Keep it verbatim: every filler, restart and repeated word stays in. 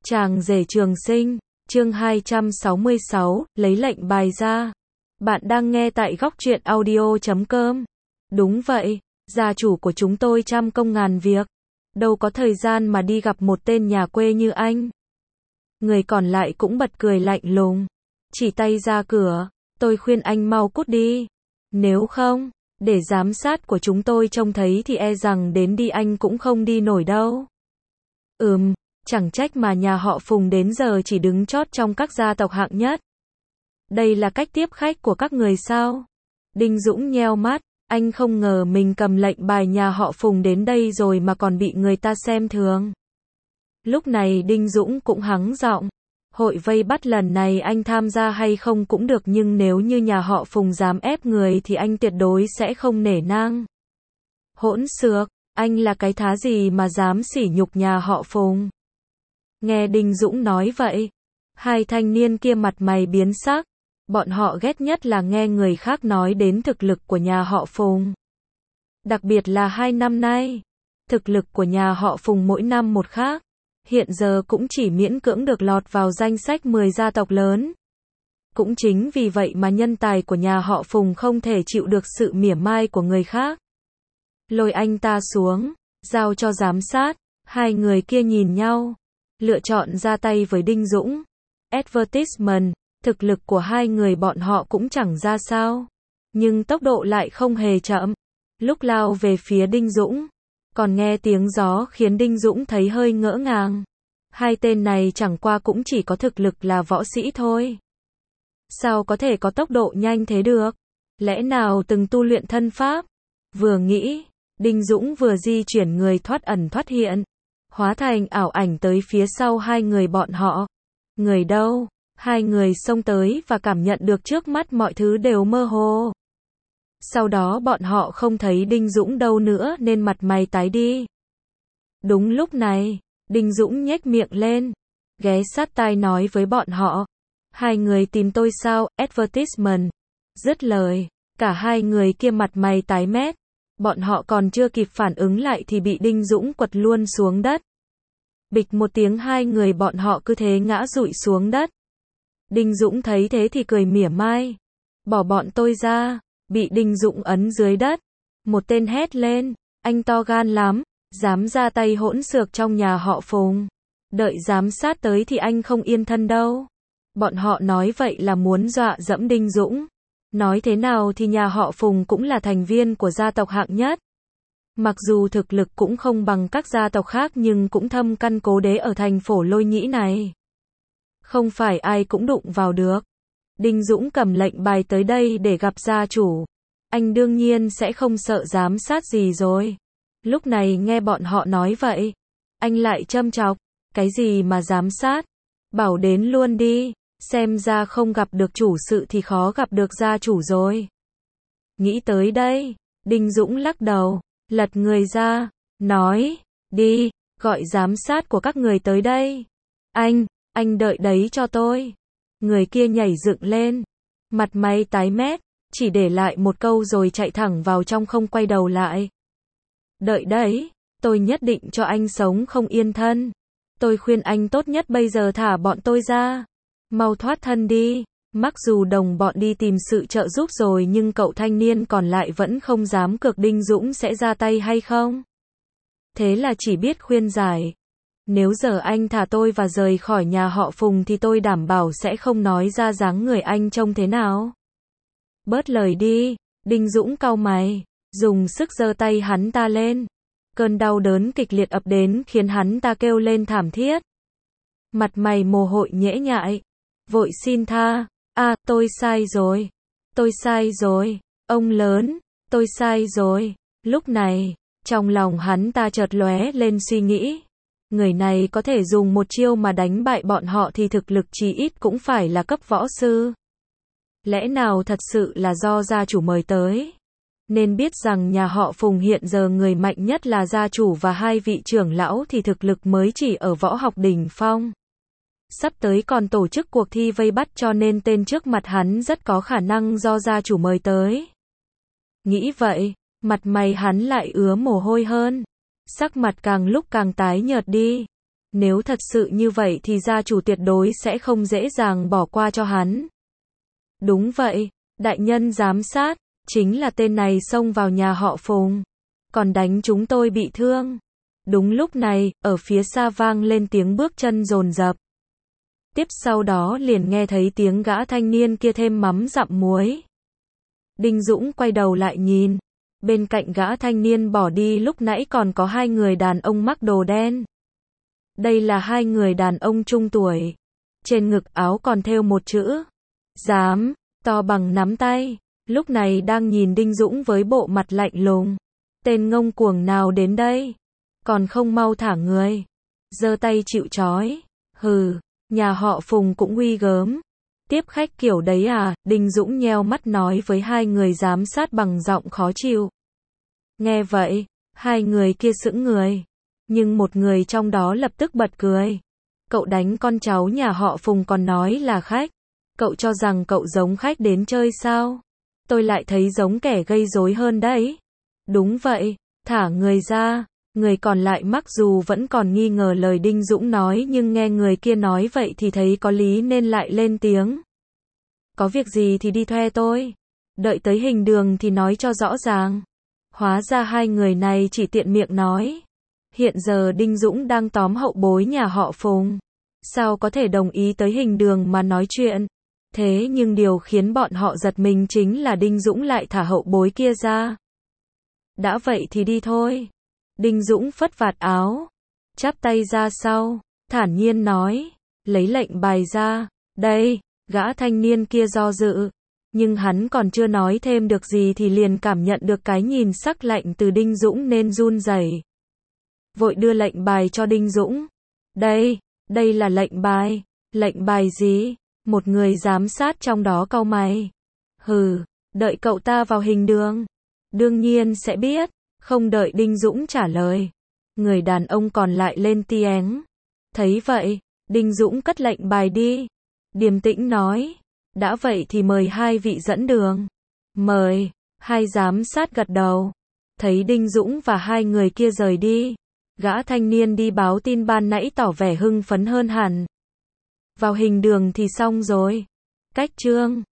Chàng rể trường sinh, chương hai trăm sáu mươi sáu, lấy lệnh bài ra. Bạn đang nghe tại góc truyện audio chấm com. Đúng vậy, gia chủ của chúng tôi trăm công ngàn việc. Đâu có thời gian mà đi gặp một tên nhà quê như anh. Người còn lại cũng bật cười lạnh lùng. Chỉ tay ra cửa, tôi khuyên anh mau cút đi. Nếu không, để giám sát của chúng tôi trông thấy thì e rằng đến đi anh cũng không đi nổi đâu. Ừm. Chẳng trách mà nhà họ Phùng đến giờ chỉ đứng chót trong các gia tộc hạng nhất. Đây là cách tiếp khách của các người sao? Đinh Dũng nheo mắt, anh không ngờ mình cầm lệnh bài nhà họ Phùng đến đây rồi mà còn bị người ta xem thường. Lúc này Đinh Dũng cũng hắng giọng, hội vây bắt lần này anh tham gia hay không cũng được, nhưng nếu như nhà họ Phùng dám ép người thì anh tuyệt đối sẽ không nể nang. Hỗn xược, anh là cái thá gì mà dám sỉ nhục nhà họ Phùng? Nghe Đinh Dũng nói vậy, hai thanh niên kia mặt mày biến sắc, bọn họ ghét nhất là nghe người khác nói đến thực lực của nhà họ Phùng. Đặc biệt là hai năm nay, thực lực của nhà họ Phùng mỗi năm một khác, hiện giờ cũng chỉ miễn cưỡng được lọt vào danh sách mười gia tộc lớn. Cũng chính vì vậy mà nhân tài của nhà họ Phùng không thể chịu được sự mỉa mai của người khác. Lôi anh ta xuống, giao cho giám sát, hai người kia nhìn nhau. Lựa chọn ra tay với Đinh Dũng. Advertisement, thực lực của hai người bọn họ cũng chẳng ra sao. Nhưng tốc độ lại không hề chậm. Lúc lao về phía Đinh Dũng, còn nghe tiếng gió khiến Đinh Dũng thấy hơi ngỡ ngàng. Hai tên này chẳng qua cũng chỉ có thực lực là võ sĩ thôi. Sao có thể có tốc độ nhanh thế được? Lẽ nào từng tu luyện thân pháp? Vừa nghĩ, Đinh Dũng vừa di chuyển người thoát ẩn thoát hiện. Hóa thành ảo ảnh tới phía sau hai người bọn họ. Người đâu? Hai người xông tới và cảm nhận được trước mắt mọi thứ đều mơ hồ. Sau đó bọn họ không thấy Đinh Dũng đâu nữa nên mặt mày tái đi. Đúng lúc này, Đinh Dũng nhếch miệng lên, ghé sát tai nói với bọn họ. Hai người tìm tôi sao? Advertisement. Dứt lời, cả hai người kia mặt mày tái mét. Bọn họ còn chưa kịp phản ứng lại thì bị Đinh Dũng quật luôn xuống đất. Bịch một tiếng, hai người bọn họ cứ thế ngã rụi xuống đất. Đinh Dũng thấy thế thì cười mỉa mai. Bỏ bọn tôi ra. Bị Đinh Dũng ấn dưới đất. Một tên hét lên. Anh to gan lắm. Dám ra tay hỗn xược trong nhà họ Phùng. Đợi giám sát tới thì anh không yên thân đâu. Bọn họ nói vậy là muốn dọa dẫm Đinh Dũng. Nói thế nào thì nhà họ Phùng cũng là thành viên của gia tộc hạng nhất. Mặc dù thực lực cũng không bằng các gia tộc khác nhưng cũng thâm căn cố đế ở thành Phổ Lôi Nhĩ này. Không phải ai cũng đụng vào được. Đinh Dũng cầm lệnh bài tới đây để gặp gia chủ. Anh đương nhiên sẽ không sợ giám sát gì rồi. Lúc này nghe bọn họ nói vậy, anh lại châm chọc. Cái gì mà giám sát? Bảo đến luôn đi. Xem ra không gặp được chủ sự thì khó gặp được gia chủ rồi. Nghĩ tới đây, Đinh Dũng lắc đầu, lật người ra, nói, đi, gọi giám sát của các người tới đây. Anh, anh đợi đấy cho tôi. Người kia nhảy dựng lên, mặt mày tái mét, chỉ để lại một câu rồi chạy thẳng vào trong không quay đầu lại. Đợi đấy, tôi nhất định cho anh sống không yên thân. Tôi khuyên anh tốt nhất bây giờ thả bọn tôi ra. Mau thoát thân đi. Mặc dù đồng bọn đi tìm sự trợ giúp rồi nhưng cậu thanh niên còn lại vẫn không dám cược Đinh Dũng sẽ ra tay hay không. Thế là chỉ biết khuyên giải. Nếu giờ anh thả tôi và rời khỏi nhà họ Phùng thì tôi đảm bảo sẽ không nói ra dáng người anh trông thế nào. Bớt lời đi. Đinh Dũng cau mày, dùng sức giơ tay hắn ta lên. Cơn đau đớn kịch liệt ập đến khiến hắn ta kêu lên thảm thiết. Mặt mày mồ hôi nhễ nhại. Vội xin tha. À, tôi sai rồi. Tôi sai rồi. Ông lớn, tôi sai rồi. Lúc này, trong lòng hắn ta chợt lóe lên suy nghĩ. Người này có thể dùng một chiêu mà đánh bại bọn họ thì thực lực chí ít cũng phải là cấp võ sư. Lẽ nào thật sự là do gia chủ mời tới? Nên biết rằng nhà họ Phùng hiện giờ người mạnh nhất là gia chủ và hai vị trưởng lão thì thực lực mới chỉ ở võ học đỉnh phong. Sắp tới còn tổ chức cuộc thi vây bắt cho nên tên trước mặt hắn rất có khả năng do gia chủ mời tới. Nghĩ vậy, mặt mày hắn lại ứa mồ hôi hơn. Sắc mặt càng lúc càng tái nhợt đi. Nếu thật sự như vậy thì gia chủ tuyệt đối sẽ không dễ dàng bỏ qua cho hắn. Đúng vậy, đại nhân giám sát, chính là tên này xông vào nhà họ Phùng, còn đánh chúng tôi bị thương. Đúng lúc này, ở phía xa vang lên tiếng bước chân dồn dập. Tiếp sau đó liền nghe thấy tiếng gã thanh niên kia thêm mắm dặm muối. Đinh Dũng quay đầu lại nhìn. Bên cạnh gã thanh niên bỏ đi lúc nãy còn có hai người đàn ông mặc đồ đen. Đây là hai người đàn ông trung tuổi. Trên ngực áo còn thêu một chữ dám, to bằng nắm tay. Lúc này đang nhìn Đinh Dũng với bộ mặt lạnh lùng. Tên ngông cuồng nào đến đây? Còn không mau thả người. Giơ tay chịu trói. Hừ, nhà họ Phùng cũng uy gớm. Tiếp khách kiểu đấy à? Đinh Dũng nheo mắt nói với hai người giám sát bằng giọng khó chịu. Nghe vậy, hai người kia sững người. Nhưng một người trong đó lập tức bật cười. Cậu đánh con cháu nhà họ Phùng còn nói là khách. Cậu cho rằng cậu giống khách đến chơi sao? Tôi lại thấy giống kẻ gây rối hơn đấy. Đúng vậy, thả người ra. Người còn lại mặc dù vẫn còn nghi ngờ lời Đinh Dũng nói nhưng nghe người kia nói vậy thì thấy có lý nên lại lên tiếng. Có việc gì thì đi thuê tôi. Đợi tới hình đường thì nói cho rõ ràng. Hóa ra hai người này chỉ tiện miệng nói. Hiện giờ Đinh Dũng đang tóm hậu bối nhà họ Phùng. Sao có thể đồng ý tới hình đường mà nói chuyện. Thế nhưng điều khiến bọn họ giật mình chính là Đinh Dũng lại thả hậu bối kia ra. Đã vậy thì đi thôi. Đinh Dũng phất vạt áo, chắp tay ra sau, thản nhiên nói, lấy lệnh bài ra. Đây, gã thanh niên kia do dự. Nhưng hắn còn chưa nói thêm được gì thì liền cảm nhận được cái nhìn sắc lạnh từ Đinh Dũng nên run rẩy. Vội đưa lệnh bài cho Đinh Dũng. Đây, đây là lệnh bài. Lệnh bài gì? Một người giám sát trong đó cau mày. Hừ, đợi cậu ta vào hình đường. Đương nhiên sẽ biết. Không đợi Đinh Dũng trả lời. Người đàn ông còn lại lên tiếng. Thấy vậy, Đinh Dũng cất lệnh bài đi. Điềm tĩnh nói. Đã vậy thì mời hai vị dẫn đường. Mời. Hai giám sát gật đầu. Thấy Đinh Dũng và hai người kia rời đi. Gã thanh niên đi báo tin ban nãy tỏ vẻ hưng phấn hơn hẳn. Vào hình đường thì xong rồi. Cách chương